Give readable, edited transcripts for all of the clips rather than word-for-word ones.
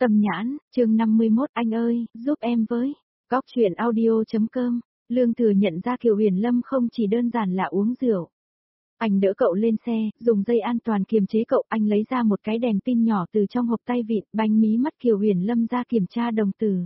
Tâm nhãn, chương 51, anh ơi, giúp em với. Góc truyện audio.com, Lương Thừa nhận ra Kiều Huyền Lâm không chỉ đơn giản là uống rượu. Anh đỡ cậu lên xe, dùng dây an toàn kiềm chế cậu, anh lấy ra một cái đèn pin nhỏ từ trong hộp tay vịn, bánh mí mắt Kiều Huyền Lâm ra kiểm tra đồng tử.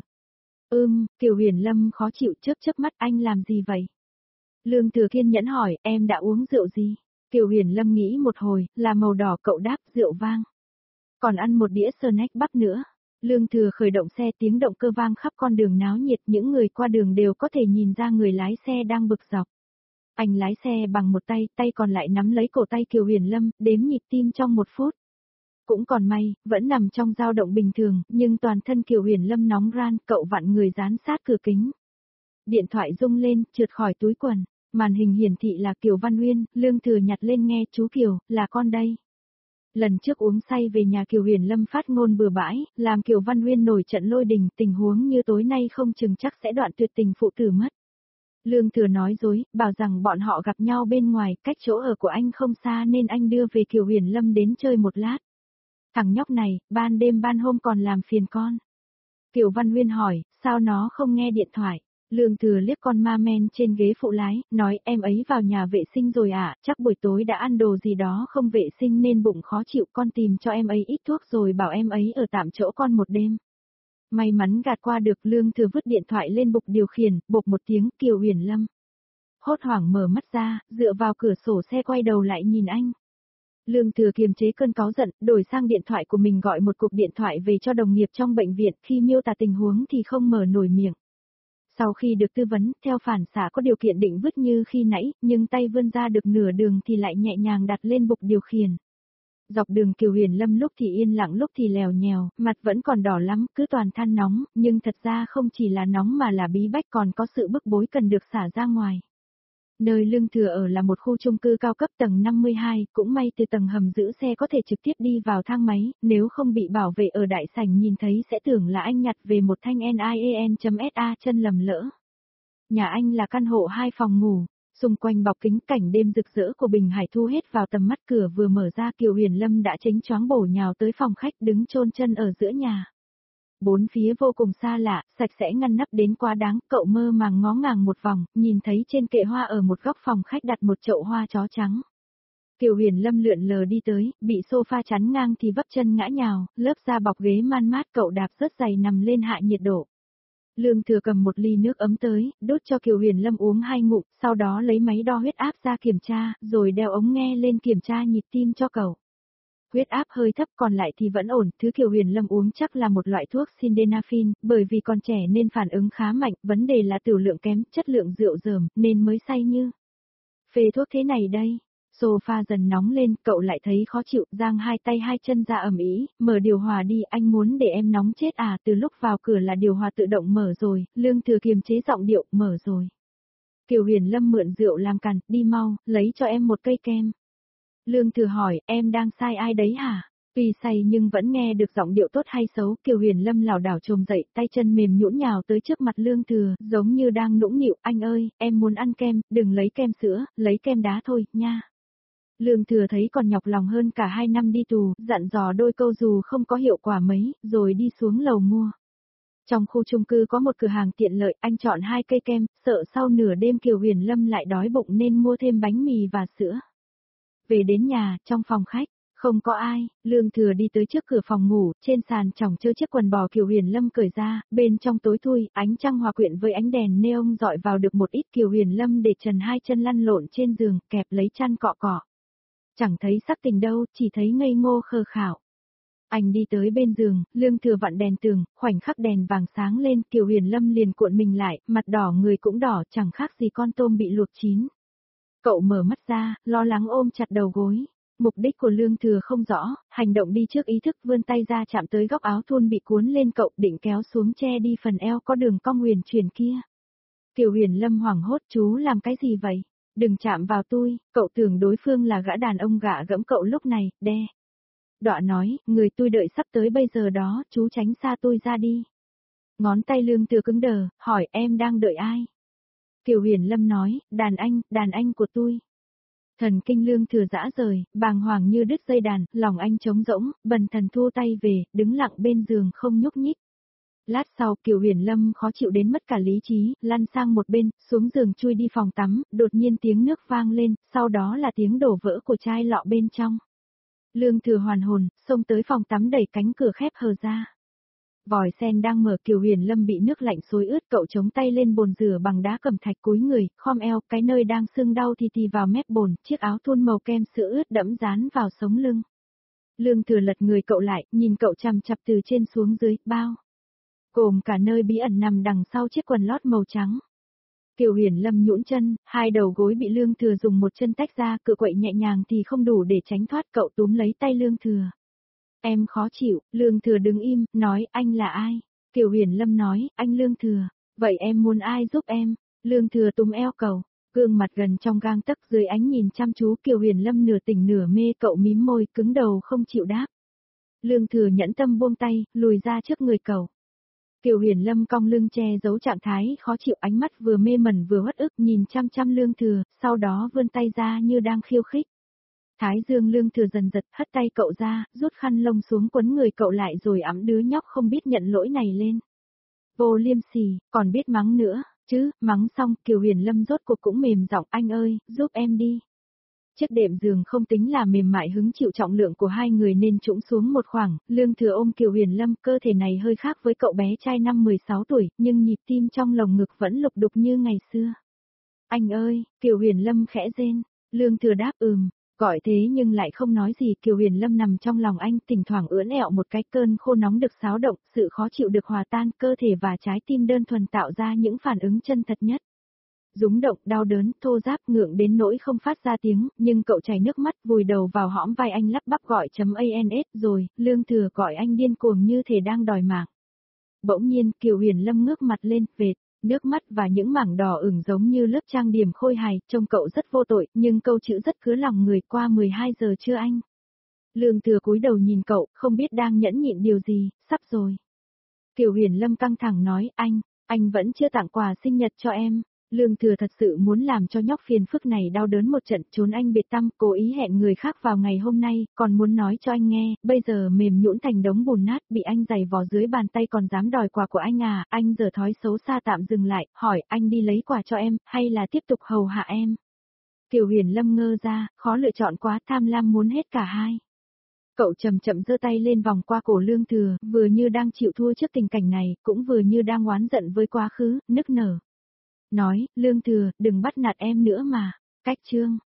Kiều Huyền Lâm khó chịu chớp mắt, anh làm gì vậy? Lương Thừa kiên nhẫn hỏi, em đã uống rượu gì? Kiều Huyền Lâm nghĩ một hồi, là màu đỏ, cậu đáp, rượu vang. Còn ăn một đĩa snack bắp nữa. Lương Thừa khởi động xe, tiếng động cơ vang khắp con đường náo nhiệt, những người qua đường đều có thể nhìn ra người lái xe đang bực dọc. Anh lái xe bằng một tay, tay còn lại nắm lấy cổ tay Kiều Huyền Lâm, đếm nhịp tim trong 1 phút. Cũng còn may, vẫn nằm trong dao động bình thường, nhưng toàn thân Kiều Huyền Lâm nóng ran, cậu vặn người dán sát cửa kính. Điện thoại rung lên, trượt khỏi túi quần, màn hình hiển thị là Kiều Văn Uyên, Lương Thừa nhặt lên nghe, chú Kiều, là con đây. Lần trước uống say về nhà Kiều Huyền Lâm phát ngôn bừa bãi, làm Kiều Văn Uyên nổi trận lôi đình, tình huống như tối nay không chừng chắc sẽ đoạn tuyệt tình phụ tử mất. Lương Thừa nói dối, bảo rằng bọn họ gặp nhau bên ngoài, cách chỗ ở của anh không xa nên anh đưa về Kiều Huyền Lâm đến chơi một lát. Thằng nhóc này, ban đêm ban hôm còn làm phiền con. Kiều Văn Uyên hỏi, sao nó không nghe điện thoại? Lương Thừa liếc con ma men trên ghế phụ lái, nói em ấy vào nhà vệ sinh rồi à, chắc buổi tối đã ăn đồ gì đó không vệ sinh nên bụng khó chịu, con tìm cho em ấy ít thuốc rồi bảo em ấy ở tạm chỗ con một đêm. May mắn gạt qua được. Lương Thừa vứt điện thoại lên bục điều khiển, bộp một tiếng, Kiều Huyền Lâm hốt hoảng mở mắt ra, dựa vào cửa sổ xe quay đầu lại nhìn anh. Lương Thừa kiềm chế cơn cáu giận, đổi sang điện thoại của mình gọi một cuộc điện thoại về cho đồng nghiệp trong bệnh viện, khi miêu tả tình huống thì không mở nổi miệng. Sau khi được tư vấn, theo phản xạ có điều kiện định vứt như khi nãy, nhưng tay vươn ra được nửa đường thì lại nhẹ nhàng đặt lên bục điều khiển. Dọc đường Kiều Huyền Lâm lúc thì yên lặng lúc thì lèo nhèo, mặt vẫn còn đỏ lắm, cứ toàn than nóng, nhưng thật ra không chỉ là nóng mà là bí bách, còn có sự bức bối cần được xả ra ngoài. Nơi Lương Thừa ở là một khu chung cư cao cấp tầng 52, cũng may từ tầng hầm giữ xe có thể trực tiếp đi vào thang máy, nếu không bị bảo vệ ở đại sảnh nhìn thấy sẽ tưởng là anh nhặt về một thanh NIEN.SA chân lầm lỡ. Nhà anh là căn hộ 2 phòng ngủ, xung quanh bọc kính, cảnh đêm rực rỡ của Bình Hải thu hết vào tầm mắt, cửa vừa mở ra Kiều Huyền Lâm đã chánh choáng bổ nhào tới phòng khách, đứng chôn chân ở giữa nhà. Bốn phía vô cùng xa lạ, sạch sẽ ngăn nắp đến quá đáng, cậu mơ màng ngó ngàng một vòng, nhìn thấy trên kệ hoa ở một góc phòng khách đặt một chậu hoa chó trắng. Kiều Huyền Lâm lượn lờ đi tới, bị sofa chắn ngang thì vấp chân ngã nhào, lớp da bọc ghế man mát, cậu đạp rất dày nằm lên hạ nhiệt độ. Lương Thừa cầm một ly nước ấm tới, đút cho Kiều Huyền Lâm uống 2 ngụm, sau đó lấy máy đo huyết áp ra kiểm tra, rồi đeo ống nghe lên kiểm tra nhịp tim cho cậu. Huyết áp hơi thấp, còn lại thì vẫn ổn, thứ Kiều Huyền Lâm uống chắc là một loại thuốc sildenafil, bởi vì còn trẻ nên phản ứng khá mạnh, vấn đề là tửu lượng kém, chất lượng rượu rờm, nên mới say như. Phê thuốc thế này đây. Sofa dần nóng lên, cậu lại thấy khó chịu, giang hai tay hai chân ra ầm ĩ, mở điều hòa đi, anh muốn để em nóng chết à? Từ lúc vào cửa là điều hòa tự động mở rồi. Lương Thừa kiềm chế giọng điệu, mở rồi. Kiều Huyền Lâm mượn rượu làm cằn, đi mau, lấy cho em một cây kem. Lương Thừa hỏi, em đang sai ai đấy hả? Tuy say nhưng vẫn nghe được giọng điệu tốt hay xấu, Kiều Huyền Lâm lảo đảo chồm dậy, tay chân mềm nhũn nhào tới trước mặt Lương Thừa, giống như đang nũng nịu, anh ơi, em muốn ăn kem, đừng lấy kem sữa, lấy kem đá thôi, nha. Lương Thừa thấy còn nhọc lòng hơn cả 2 năm đi tù, dặn dò đôi câu dù không có hiệu quả mấy, rồi đi xuống lầu mua. Trong khu chung cư có một cửa hàng tiện lợi, anh chọn 2 cây kem, sợ sau nửa đêm Kiều Huyền Lâm lại đói bụng nên mua thêm bánh mì và sữa. Về đến nhà, trong phòng khách, không có ai, Lương Thừa đi tới trước cửa phòng ngủ, trên sàn chỏng chơ chiếc quần bò Kiều Huyền Lâm cởi ra, bên trong tối thui, ánh trăng hòa quyện với ánh đèn neon dọi vào được một ít. Kiều Huyền Lâm để trần 2 chân lăn lộn trên giường, kẹp lấy chăn cọ cọ. Chẳng thấy sắc tình đâu, chỉ thấy ngây ngô khờ khảo. Anh đi tới bên giường, Lương Thừa vặn đèn tường, khoảnh khắc đèn vàng sáng lên, Kiều Huyền Lâm liền cuộn mình lại, mặt đỏ người cũng đỏ, chẳng khác gì con tôm bị luộc chín. Cậu mở mắt ra, lo lắng ôm chặt đầu gối. Mục đích của Lương Thừa không rõ, hành động đi trước ý thức, vươn tay ra chạm tới góc áo thun bị cuốn lên cậu, định kéo xuống che đi phần eo có đường cong huyền chuyển kia. Kiều Huyền Lâm hoảng hốt, chú làm cái gì vậy? Đừng chạm vào tôi, cậu tưởng đối phương là gã đàn ông gạ gẫm cậu lúc này, đe. Đọa nói, người tôi đợi sắp tới bây giờ đó, chú tránh xa tôi ra đi. Ngón tay Lương Thừa cứng đờ, hỏi em đang đợi ai? Kiều Huyền Lâm nói, đàn anh của tôi. Thần kinh Lương Thừa rã rời, bàng hoàng như đứt dây đàn, lòng anh trống rỗng, bần thần thu tay về, đứng lặng bên giường không nhúc nhích. Lát sau Kiều Huyền Lâm khó chịu đến mất cả lý trí, lăn sang một bên, xuống giường chui đi phòng tắm, đột nhiên tiếng nước vang lên, sau đó là tiếng đổ vỡ của chai lọ bên trong. Lương Thừa hoàn hồn, xông tới phòng tắm đẩy cánh cửa khép hờ ra. Vòi sen đang mở, Kiều Huyền Lâm bị nước lạnh xối ướt, cậu chống tay lên bồn rửa bằng đá cẩm thạch, cúi người, khom eo, cái nơi đang sưng đau thì vào mép bồn, chiếc áo thun màu kem sữa ướt đẫm dán vào sống lưng. Lương Thừa lật người cậu lại, nhìn cậu chằm chằm từ trên xuống dưới, bao gồm cả nơi bí ẩn nằm đằng sau chiếc quần lót màu trắng. Kiều Huyền Lâm nhũn chân, hai đầu gối bị Lương Thừa dùng một chân tách ra, cự quậy nhẹ nhàng thì không đủ để tránh thoát, cậu túm lấy tay Lương Thừa. Em khó chịu, Lương Thừa đứng im, nói anh là ai? Kiều Huyền Lâm nói, anh Lương Thừa, vậy em muốn ai giúp em? Lương Thừa túm eo cậu, gương mặt gần trong gang tấc dưới ánh nhìn chăm chú Kiều Huyền Lâm nửa tỉnh nửa mê, cậu mím môi, cứng đầu không chịu đáp. Lương Thừa nhẫn tâm buông tay, lùi ra trước người cậu. Kiều Huyền Lâm cong lưng che giấu trạng thái khó chịu, ánh mắt vừa mê mẩn vừa uất ức nhìn chăm chăm Lương Thừa, sau đó vươn tay ra như đang khiêu khích. Thái dương Lương Thừa dần giật, hất tay cậu ra, rút khăn lông xuống quấn người cậu lại rồi ẵm đứa nhóc không biết nhận lỗi này lên. Vô liêm sỉ, còn biết mắng nữa, chứ, mắng xong Kiều Huyền Lâm rốt cuộc cũng mềm giọng, anh ơi, giúp em đi. Chiếc đệm giường không tính là mềm mại hứng chịu trọng lượng của hai người nên trũng xuống một khoảng, Lương Thừa ôm Kiều Huyền Lâm, cơ thể này hơi khác với cậu bé trai năm 16 tuổi, nhưng nhịp tim trong lồng ngực vẫn lục đục như ngày xưa. Anh ơi, Kiều Huyền Lâm khẽ rên, Lương Thừa đáp gọi thế nhưng lại không nói gì. Kiều Huyền Lâm nằm trong lòng anh, thỉnh thoảng ưỡn ẹo một cái, cơn khô nóng được xáo động, sự khó chịu được hòa tan, cơ thể và trái tim đơn thuần tạo ra những phản ứng chân thật nhất. Rúng động, đau đớn, thô ráp, ngượng đến nỗi không phát ra tiếng, nhưng cậu chảy nước mắt, vùi đầu vào hõm vai anh lắp bắp gọi .ans rồi, Lương Thừa gọi anh điên cuồng như thể đang đòi mạng. Bỗng nhiên, Kiều Huyền Lâm ngước mặt lên, vệt, nước mắt và những mảng đỏ ửng giống như lớp trang điểm khôi hài, trông cậu rất vô tội, nhưng câu chữ rất cứa lòng người, qua 12 giờ chưa anh? Lương Thừa cúi đầu nhìn cậu, không biết đang nhẫn nhịn điều gì, sắp rồi. Kiều Huyền Lâm căng thẳng nói, anh vẫn chưa tặng quà sinh nhật cho em. Lương Thừa thật sự muốn làm cho nhóc phiền phức này đau đớn một trận, trốn anh biệt tăm, cố ý hẹn người khác vào ngày hôm nay, còn muốn nói cho anh nghe, bây giờ mềm nhũn thành đống bùn nát, bị anh giày vò dưới bàn tay còn dám đòi quà của anh à? Anh giờ thói xấu xa tạm dừng lại, hỏi anh đi lấy quà cho em, hay là tiếp tục hầu hạ em? Kiều Huyền Lâm ngơ ra, khó lựa chọn quá, tham lam muốn hết cả hai. Cậu chậm chậm giơ tay lên vòng qua cổ Lương Thừa, vừa như đang chịu thua trước tình cảnh này, cũng vừa như đang oán giận với quá khứ, nức nở. Nói, Lương Thừa, đừng bắt nạt em nữa mà. Cách chương